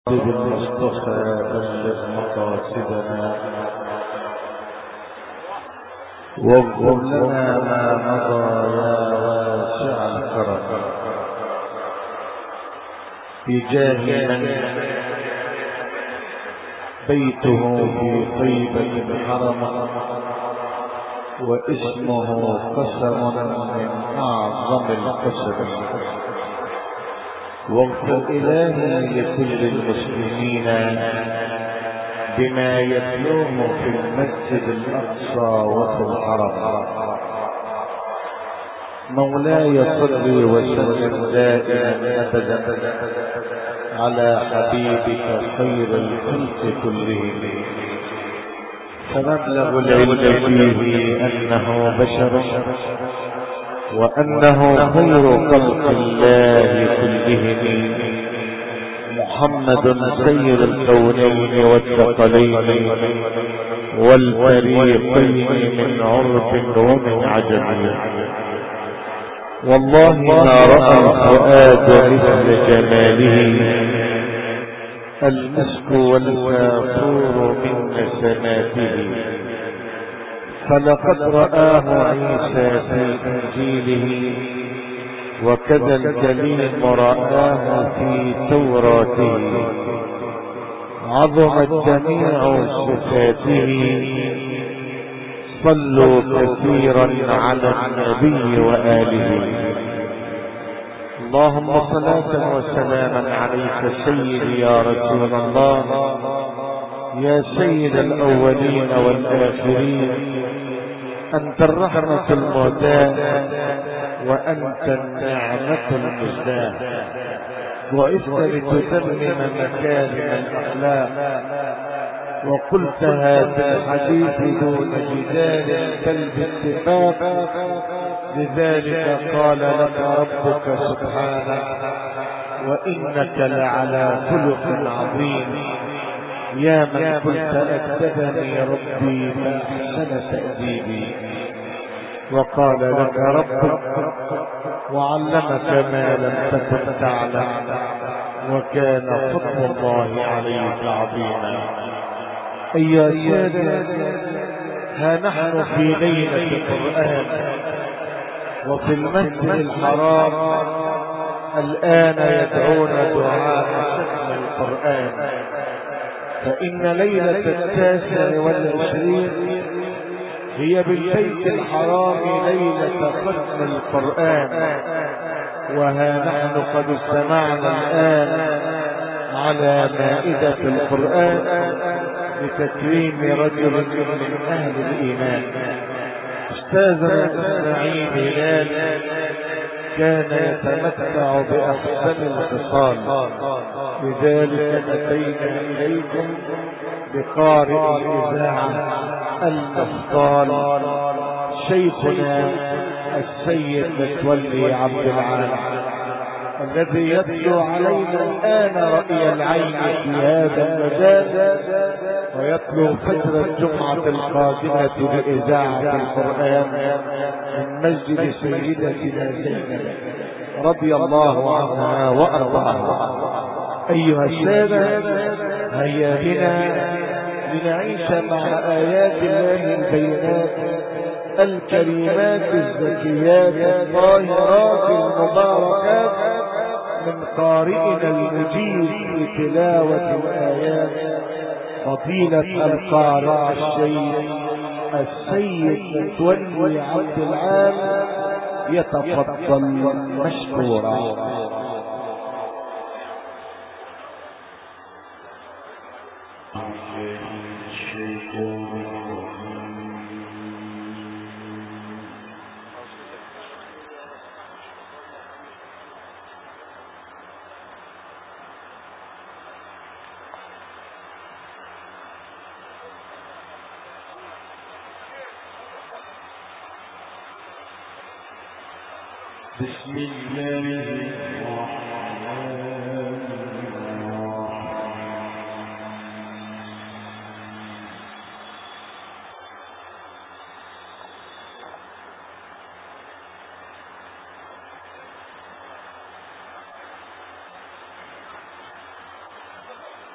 بالمصطفى بلغ مقاصدنا واغفر لنا ما مضى يا واسع الكرم بجاه من بيته في طيبة حرم واسمه قسم من أعظم القسم. واغفر إلهي لكل المسلمين بما يتلوه في المسجد الأقصى وفي الحرم. مولاي صل وسلم دائما أبدا على حبيبك خير الخلق كلهم. فمبلغ العلم فيه أنه بشر وأنه خير خلق الله كلهم. محمد سيد الكونين والثقلين والفريقين من عرب ومن عجم. والله ما رأى الفؤاد مثل جماله المسك والكافور من نسماته. فلقد رآه عيسى في إنجيله وكذا الكليم رآه في توراته. عظمت جميع صفاته. صلوا كثيرا على النبي وآله. اللهم صلاة وسلاما عليك سيدي يا رسول الله، يا سيد الأولين والآخرين. أنت الرحمة المهداة وأنت النعمة المزداة. وإذ لتتمم مكارم الأخلاق وقلتها في الحديث دون جدال بل باتفاق. لذلك قال لك ربك سبحانه وإنك لعلى خلق عظيم. يا من قلت أدبني ربي فأحسن تأديبي. وقال لك ربك وعلمك ما لم تكن تعلم وكان فضل الله عليك عظيما. أيها السادة، ها نحن في ليلة القرآن وفي المسجد الحرام الآن يدعون دعاء ختم القرآن. فإن ليلة 29 هي بالبيت الحرام ليلة ختم القرآن. وها نحن قد استمعنا الآن على مائدة القرآن لتكريم رجل من أهل الإيمان. أستاذنا إسماعيل هلال كان يتمتع بأحسن الخصال، لذلك أتينا إليكم بقارئ الإذاعة المفضال شيخنا السيد متولي عبد العال، الذي يتلو علينا الآن رأي العين في هذا المجال، ويتلو فجر الجمعة القادمة بإذاعة القرآن من مسجد سيدتنا زينب رضي الله عنها وأرضاها. أيها السادة، هيا بنا لنعيش مع آيات الله البينات الكريمات الزكيات الطاهرات المباركات من قارئنا المجيد لتلاوة الآيات فضيلة القارئ الشيخ السيد متولي عبد العال. يتفضل مشكورا. بسم الله الرحمن الرحيم.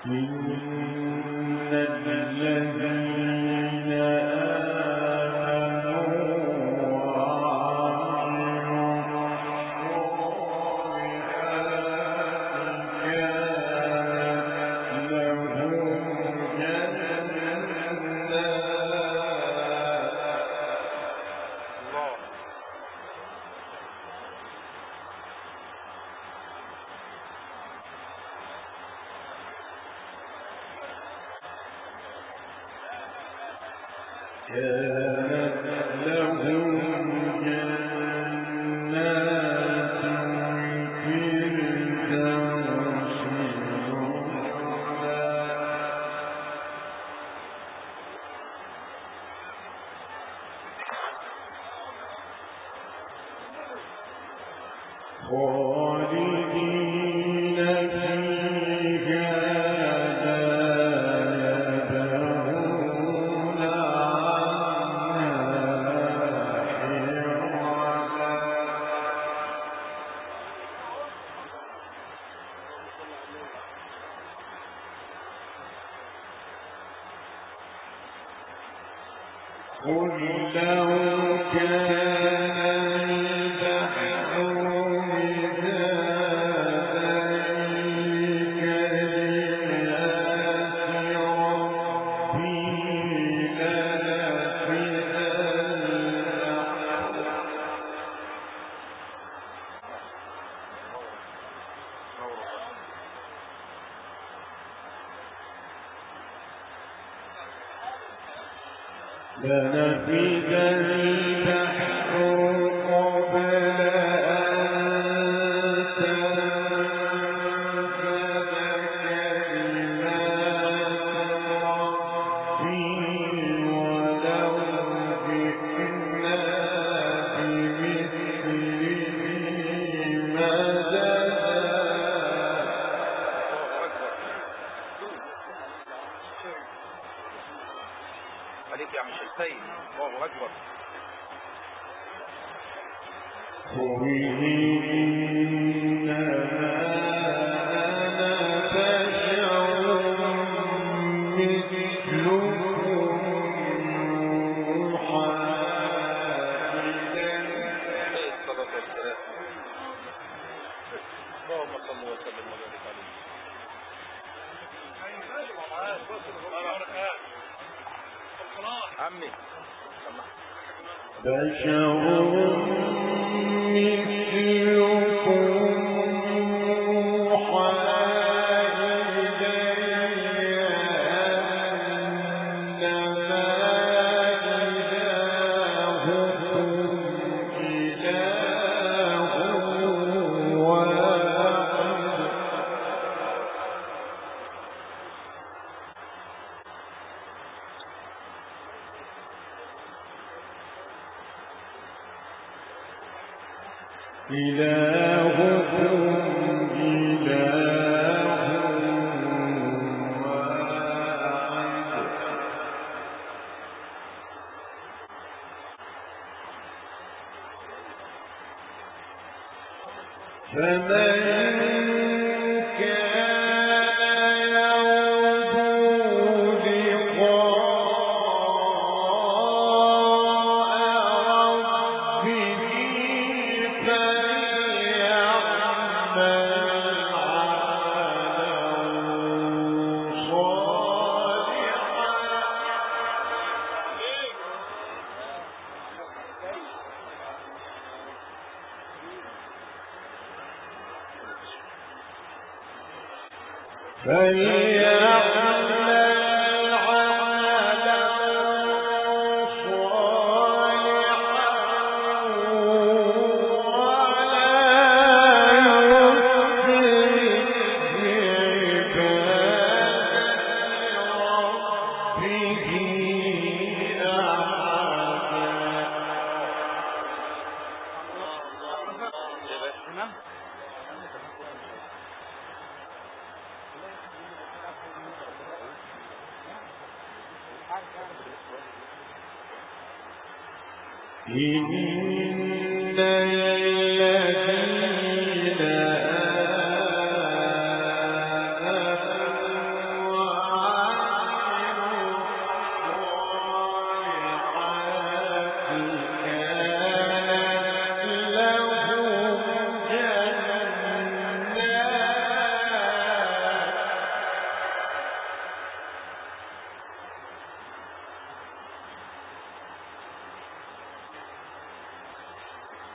لنفد البحر قبل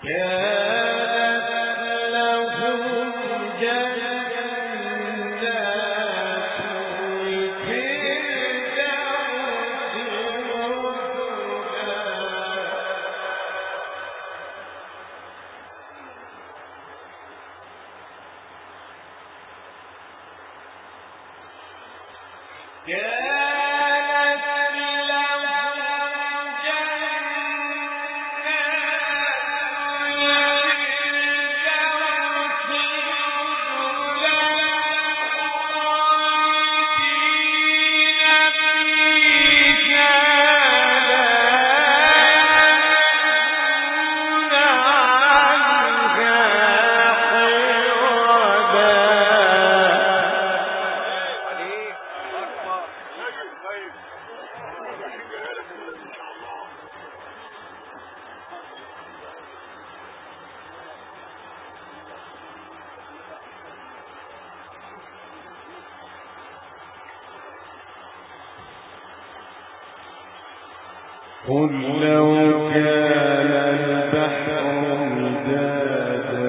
قل لو كان البحر مدادا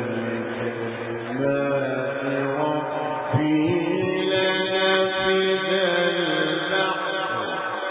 لكلمات ربي لنفد البحر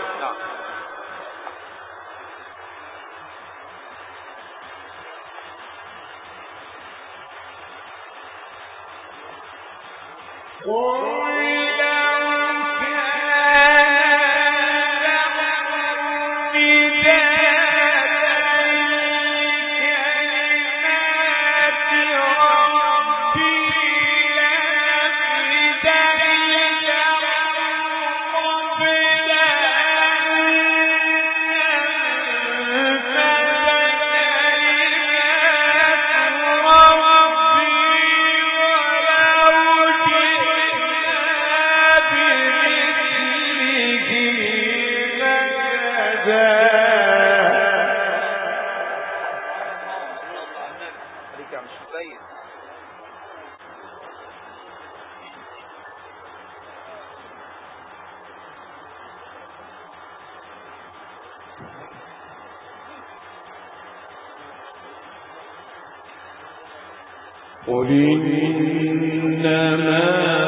قل إنما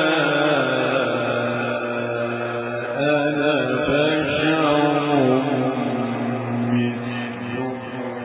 أنا بشر مثلكم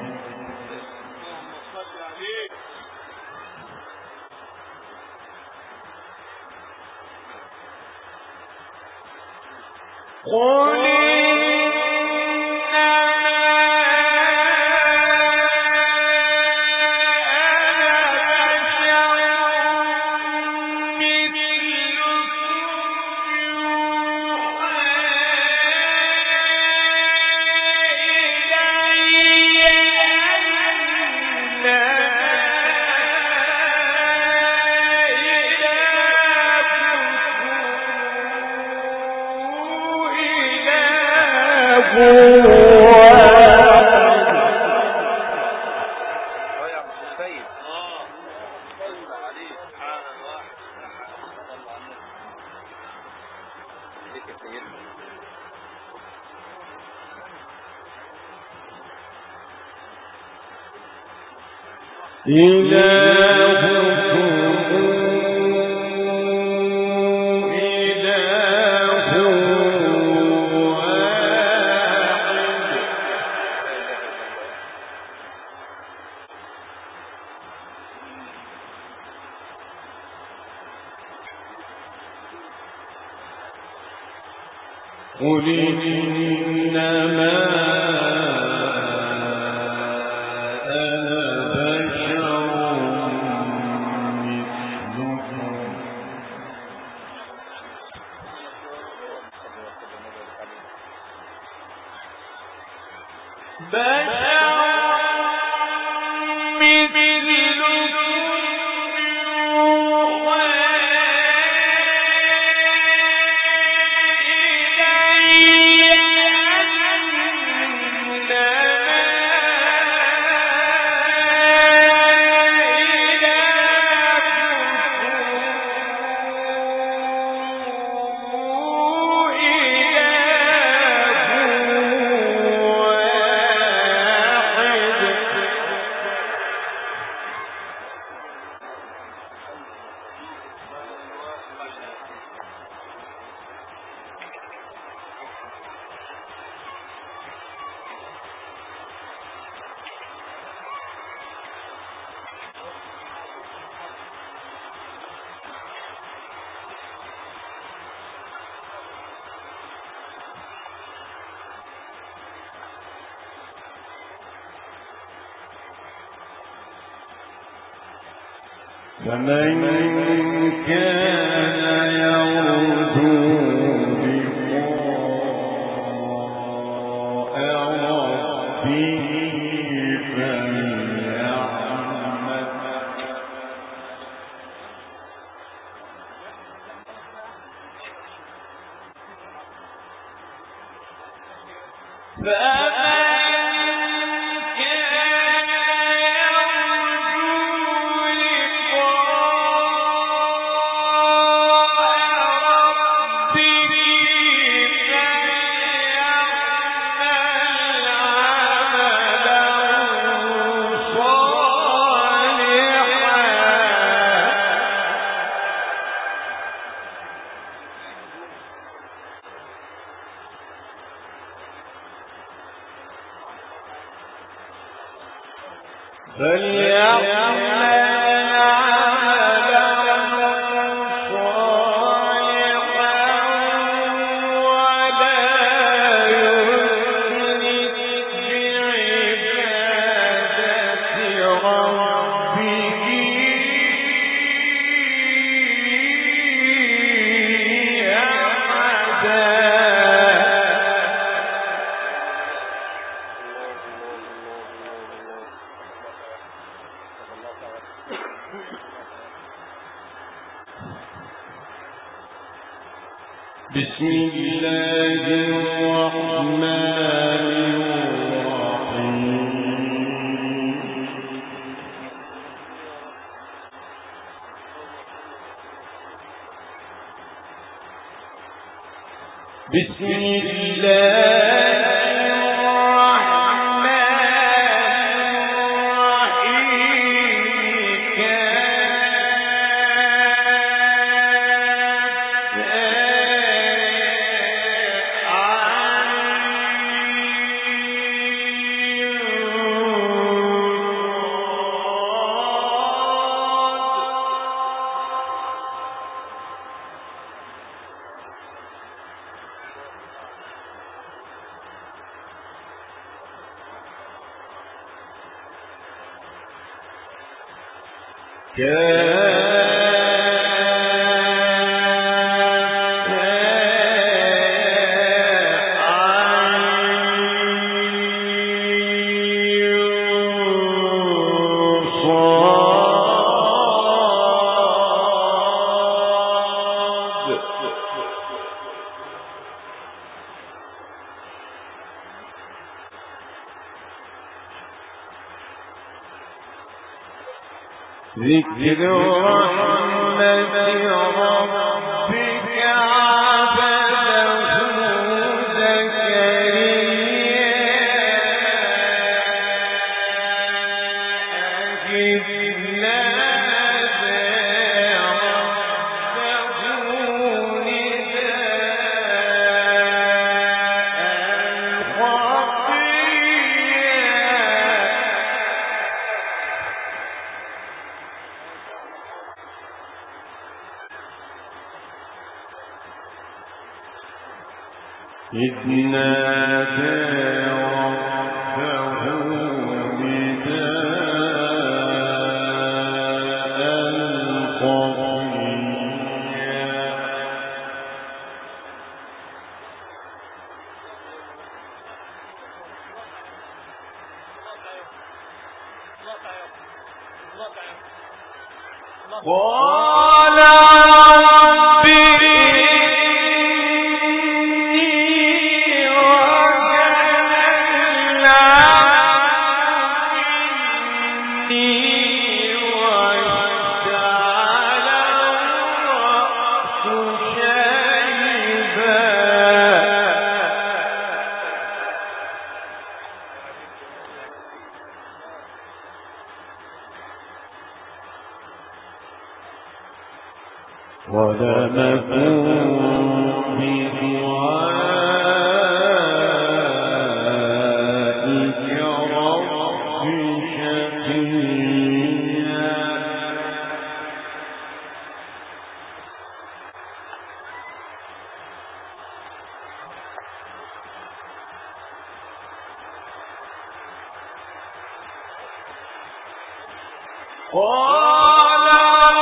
قل إنما أنا بشر فمن كان يرجو بسم الله الرحمن الرحيم بسم الله ذكر رحمة ربك عبده زكريا إذ نادى ربه نداء خفيا إذ نادى ربه نداء خفيا قال رب ولم أكن بدعائك رب شقيا قال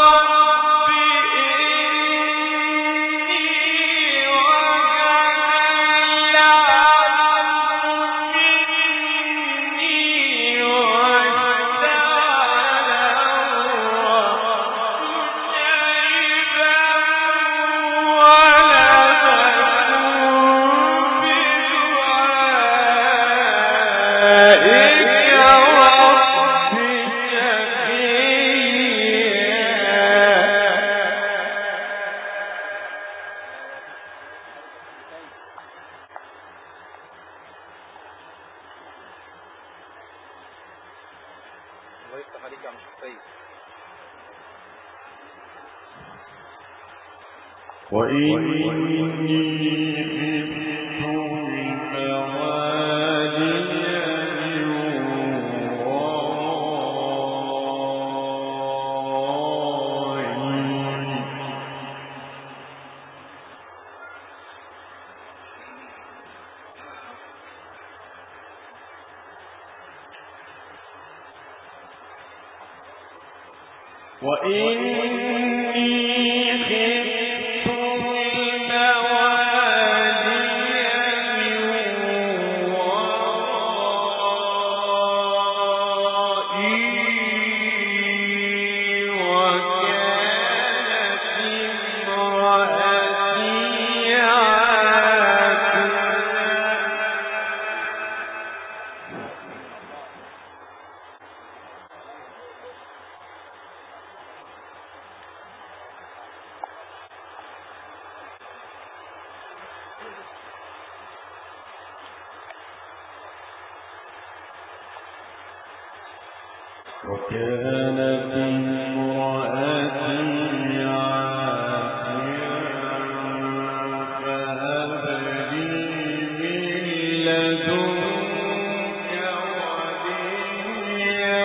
وكانت امرأتي عاقرا فهب لي من لدنك وليا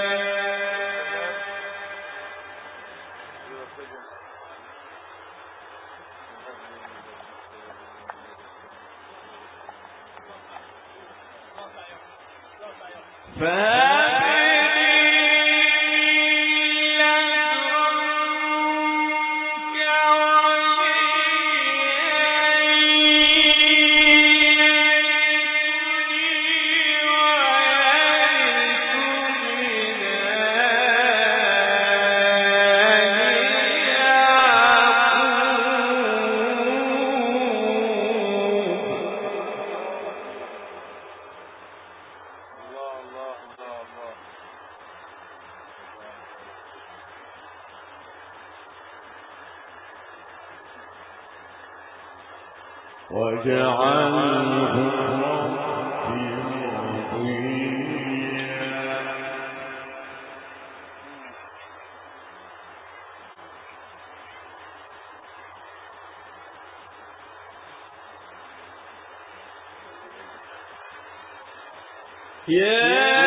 وجعله ربي رضيا يا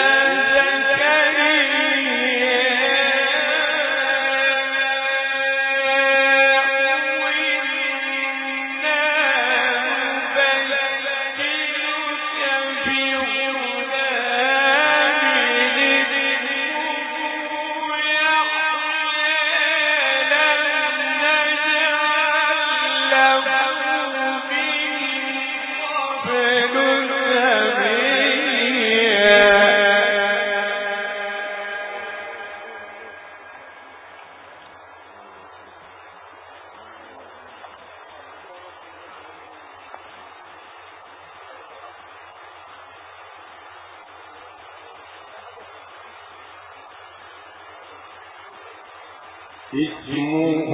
اسمه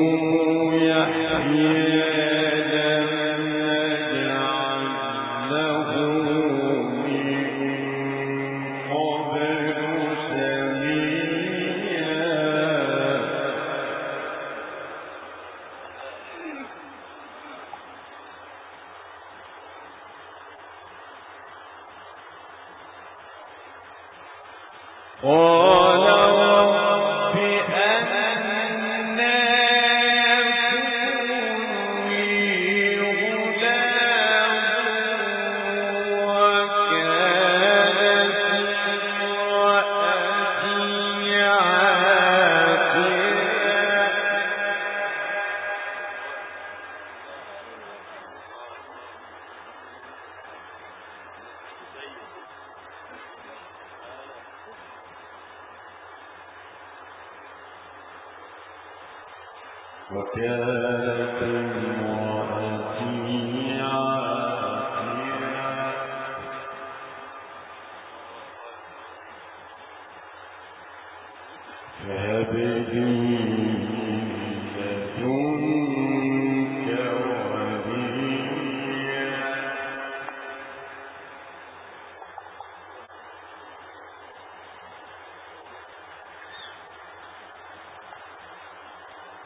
يحيى لم نجعل له من قبل سميا قال رب أنى يكون لي غلام وكانت امرأتي عاقرا وكانت امرأتي عاقرا فهب لي من لدنك وليا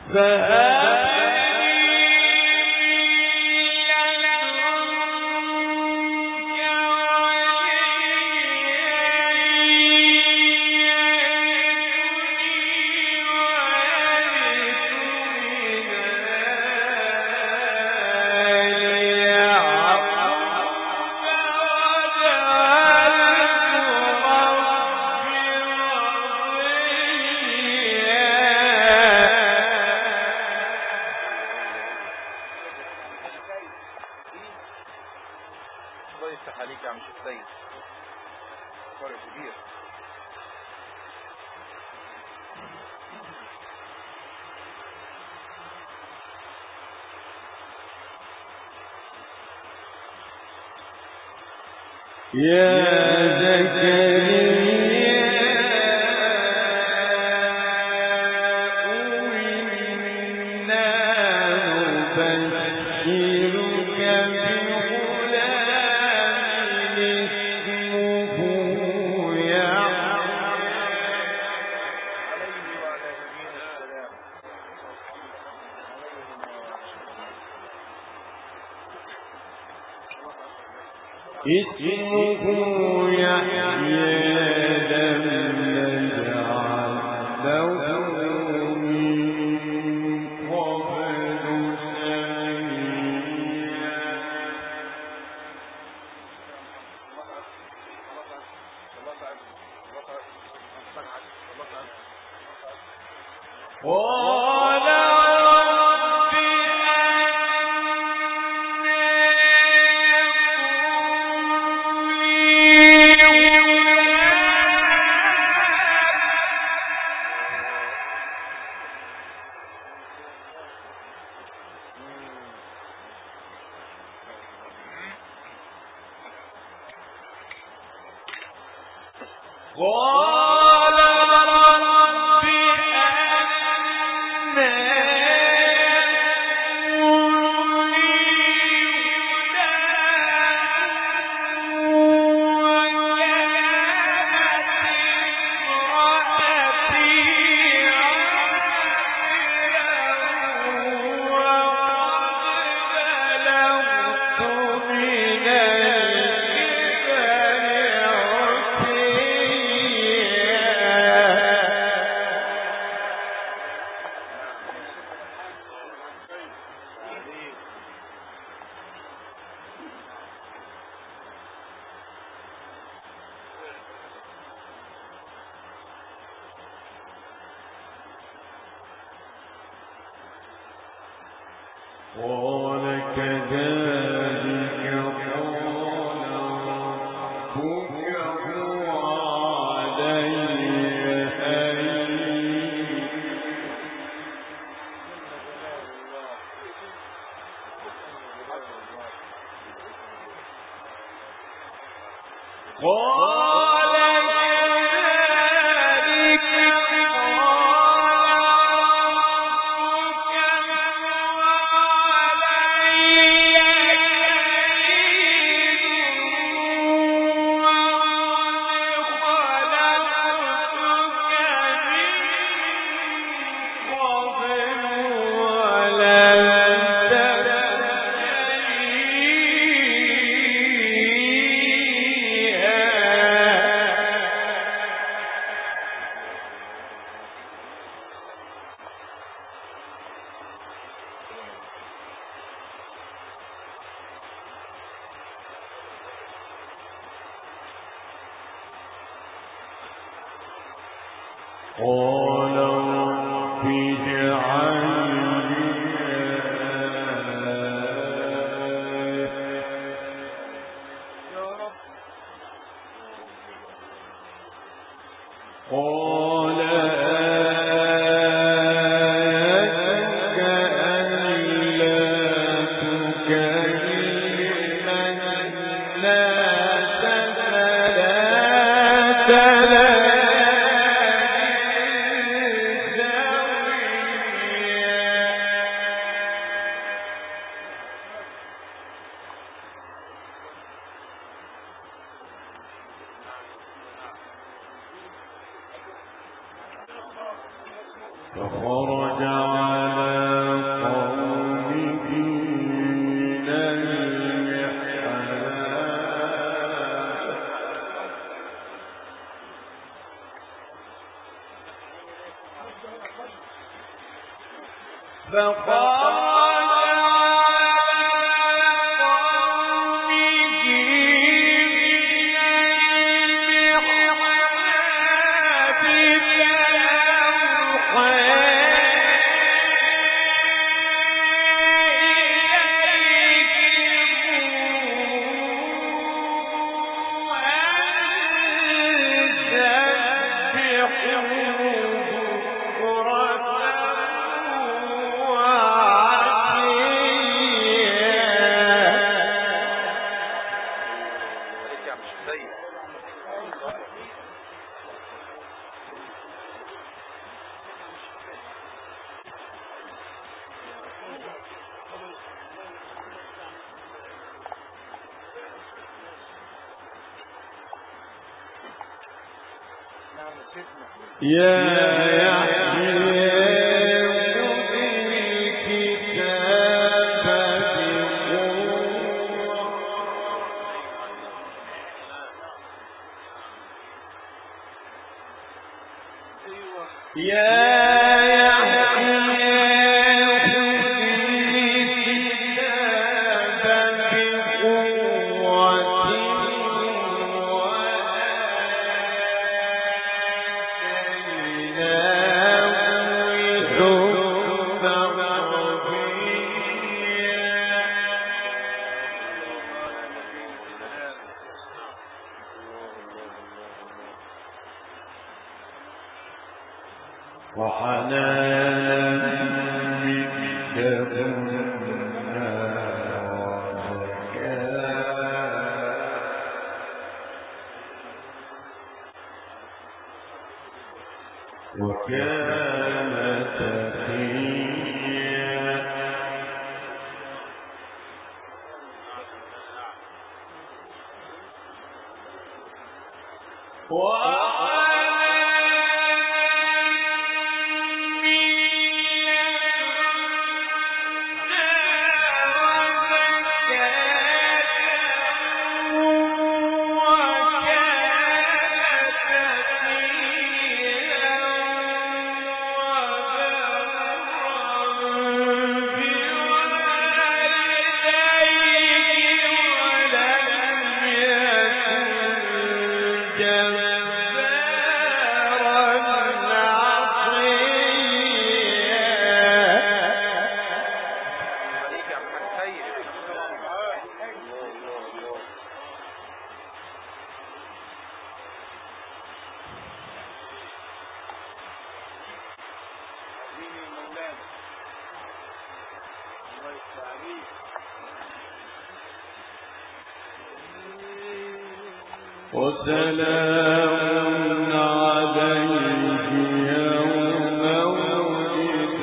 اسمه يحيى لم نجعل له من قبل قال كذلك قال ربك هو علي هين قال رب اجعل قال آيتك ألا تكلم الناس ثلاث فخرج على وسلام عليه يوم ولد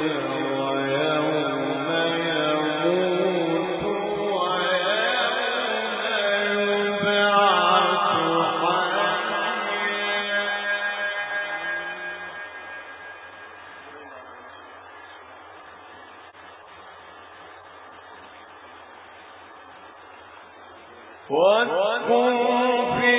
ويوم يموت ويوم يبعث حيا واذكر في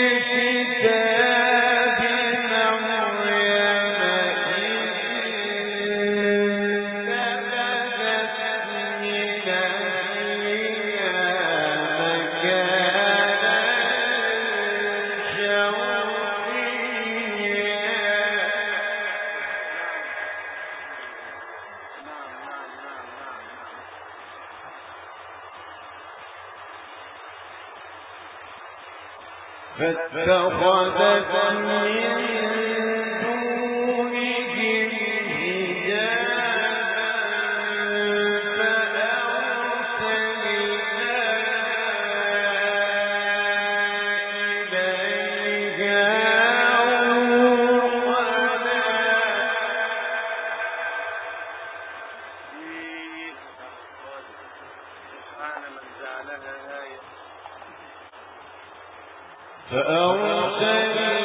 فاتخذت من دونهم حجابا فأرسلنا إليها روحنا سبحان من جعلها آية فأرسلنا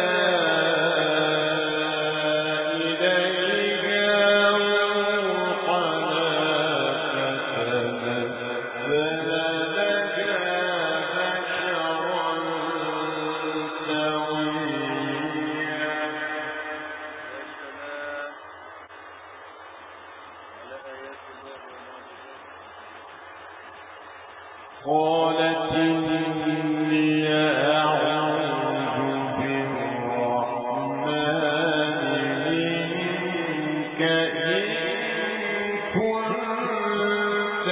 إليها روحنا فتمثل لها بشرا سويا. قالت إني أعوذ بالرحمن منك إن كنت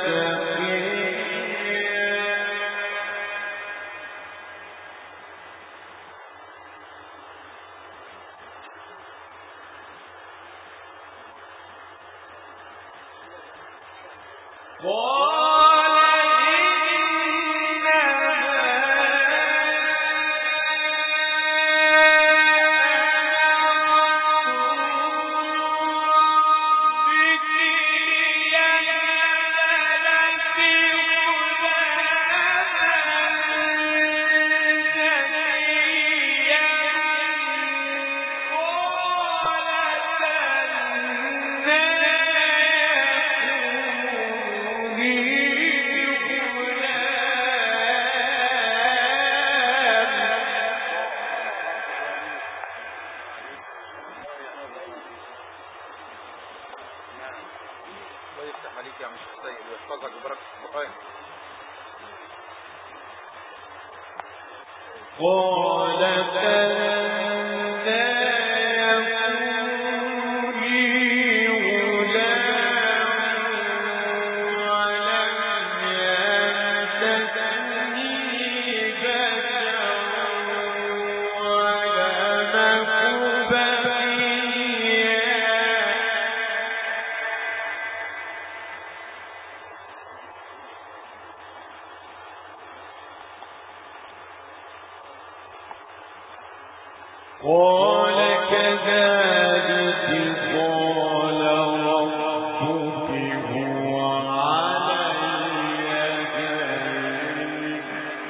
قال كذلك قال ربك هو علي هين.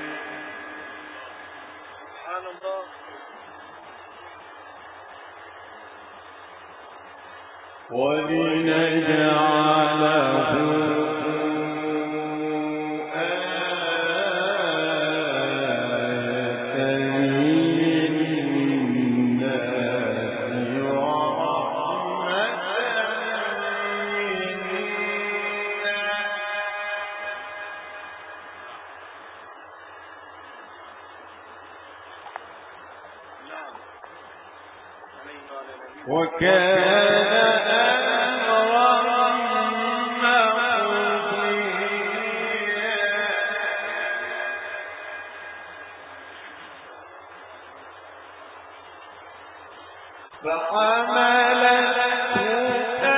سبحان الله. ولنجعله وكان أمرا مقضيا. فحملته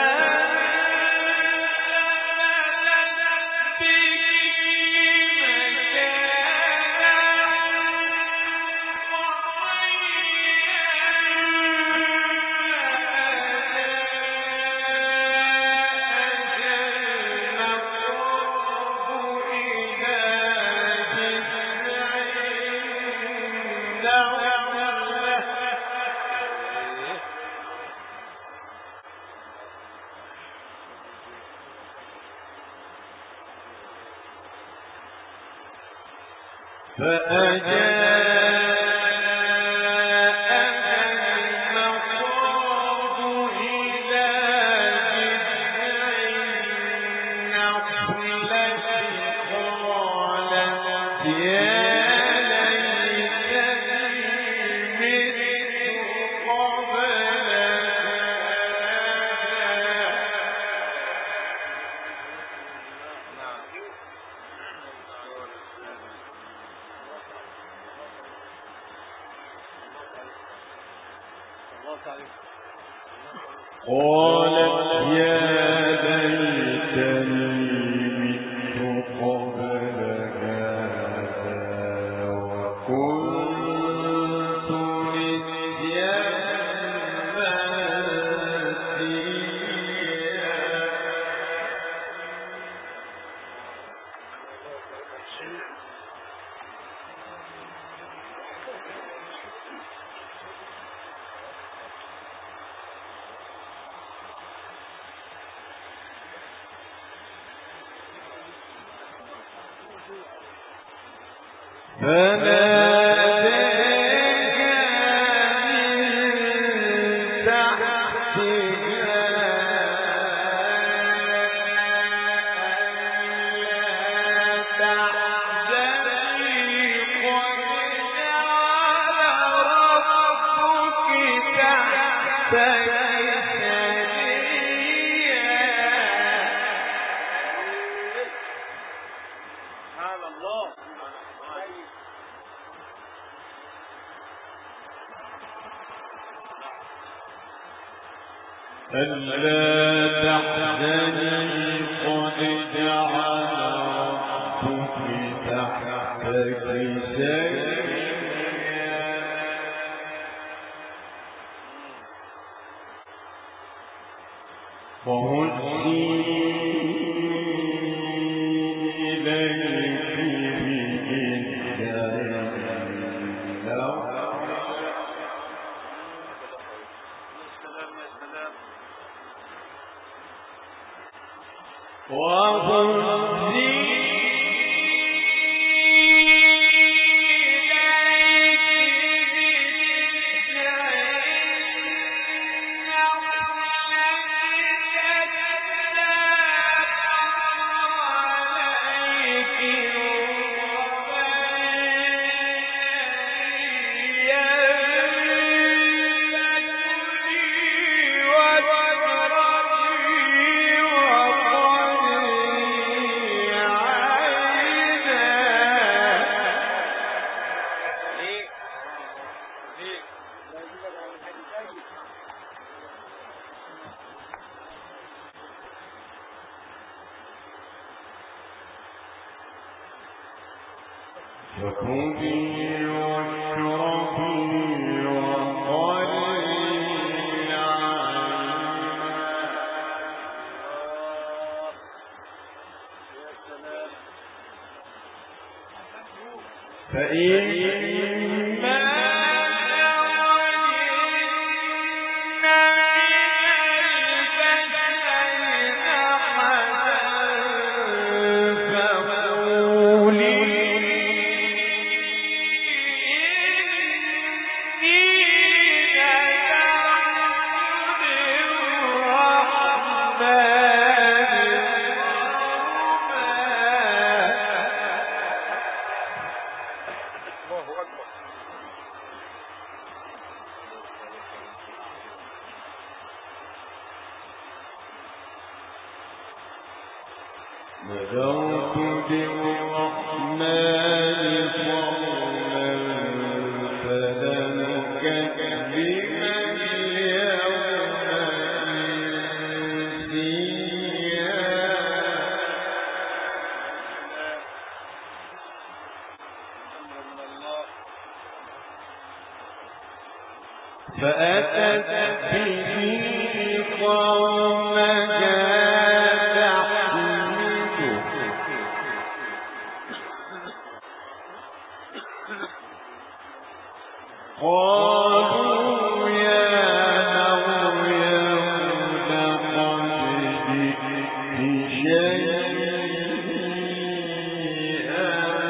قالت يا ليتني مت قبل هذا وكنت نسيا فناداها ألا تحزني قد جعل ربك تحتك سريا وهزي إليك فكلي واشربي وقري فإما نذرت للرحمن صوما فلن أكلم اليوم إنسيا فأتت به قومها قالوا يا مريم لقد جئت شيئا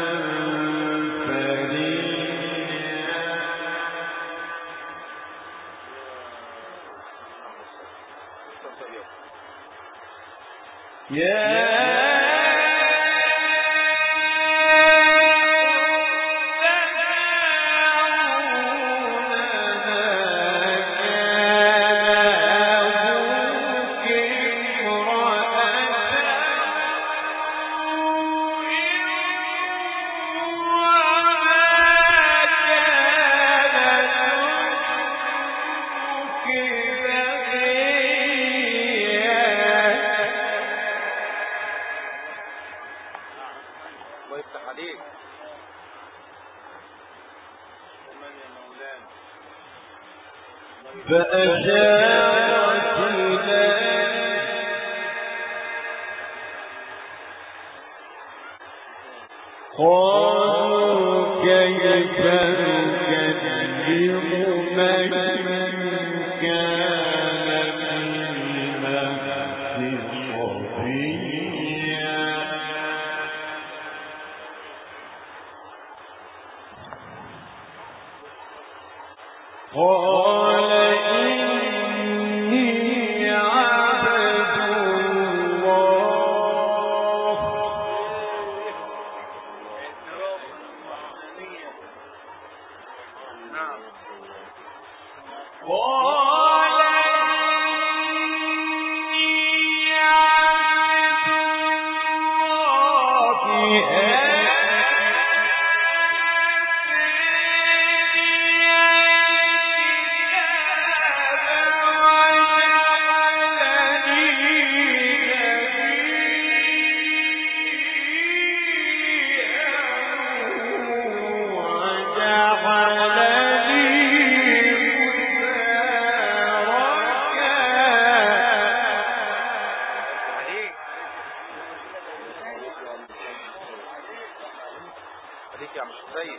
فريا فأشارت إليه قالوا كيف نكلم من كان في المهد صبيا قال إني عبد الله قال إني عبد الله عليك يا مش سيد.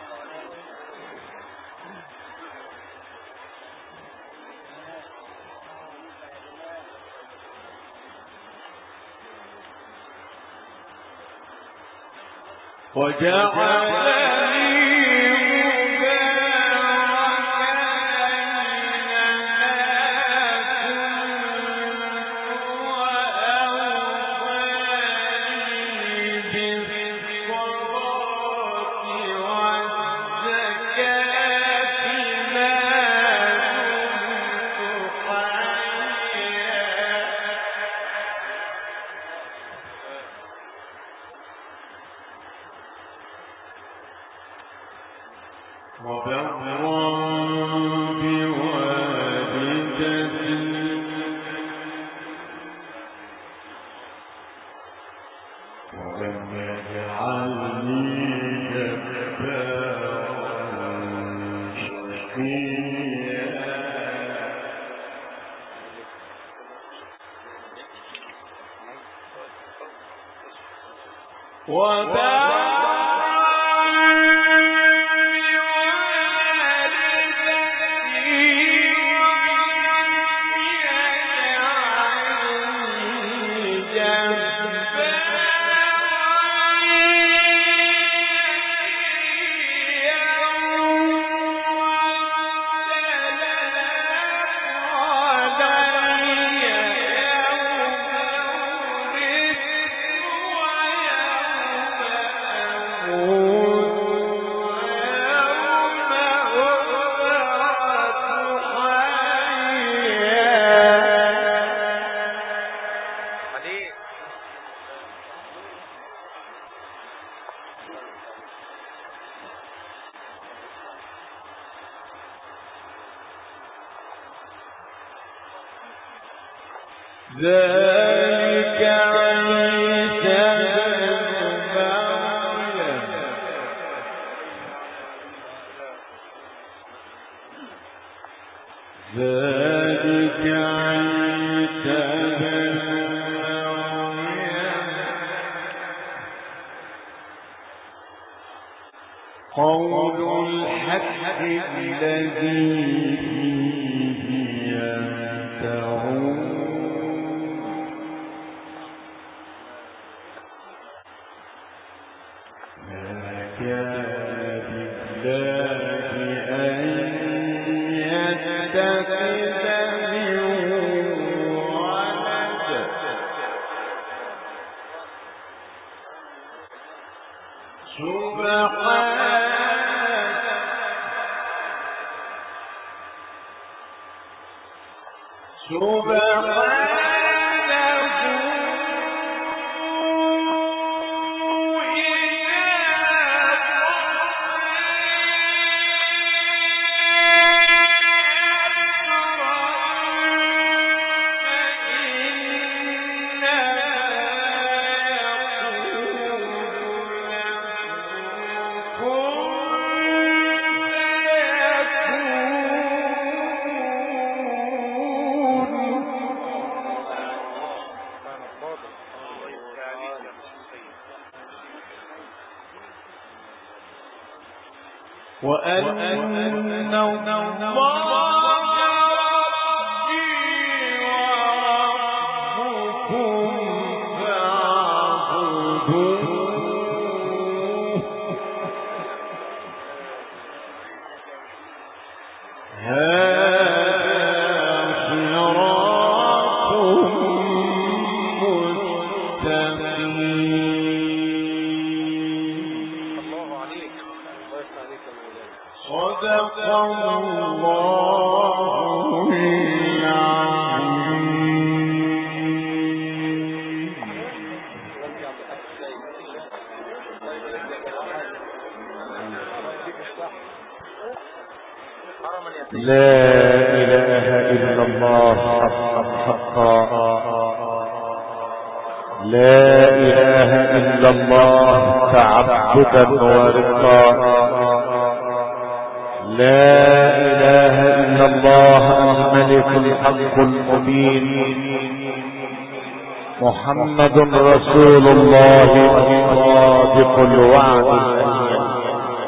محمد رسول الله الصادق الوعد الأمين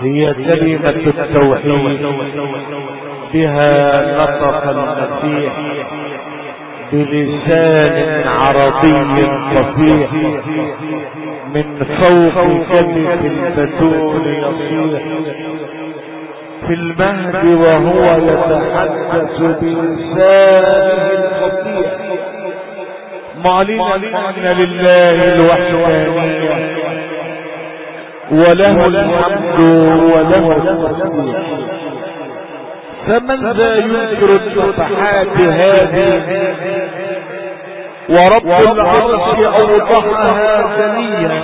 هي كلمة التوحيد، بها نطق المسيح بلسان عربي فصيح، من فوق كلمة البتول يصيح في المهد وهو يتحدث بلسانه الفصيح، معلنا أن لله الوحدانية وله الحمد وله التسبيح. فمن ذا ينكر الفتحات هذه ورب العرش أوضحها ثانية.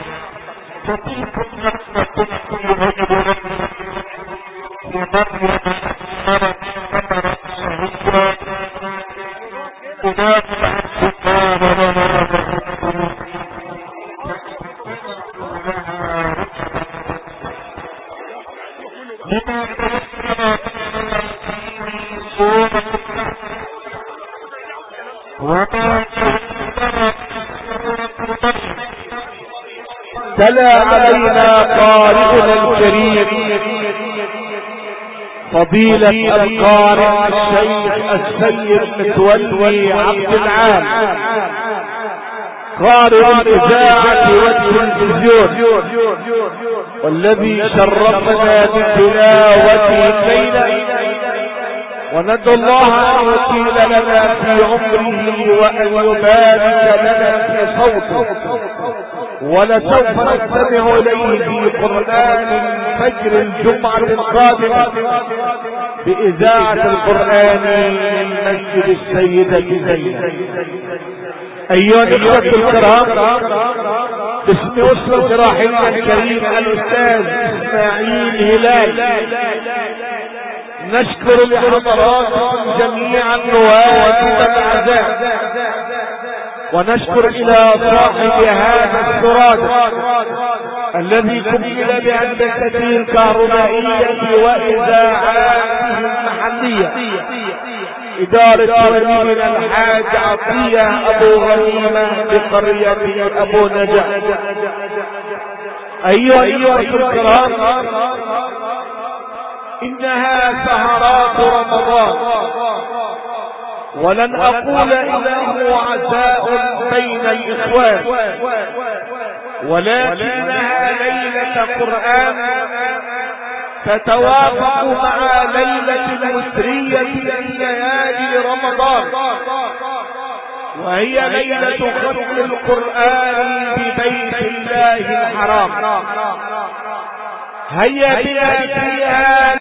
تلا علينا قارئنا الكريم فضيلة القارئ الشيخ السيد متولي عبد العال، قارئ الإذاعة والتلفزيون، والذي شرفنا بتلاوته الليلة، وندعو الله أن يطيل لنا في عمره وأن يبارك لنا في صوته. ولسوف نستمع إليه في قرآن فجر الجمعة القادمة بإذاعة القرآن من مسجد السيدة زينب. أيها الإخوة الكرام، باسم أسرة راحلنا الكريم الأستاذ إسماعيل هلال، نشكر لحضراتكم جميعا واجب العزاء، ونشكر إلى صاحب هذا السراد الذي كمل بهندسته الكهربائية وإذاعاته المحلية، إدارة زميلنا الحاج عطية أبو غنيمة بقرية أبو نجا. أيها الكرام، إنها سهرات رمضان، ولن أقول إنه عزاء بين الإخوان، ولكنها ليلة قرآن تتوافق مع ليلة الوترية من ليالي رمضان، وهي ليلة ختم القرآن ببيت الله الحرام. هيا بنا فيها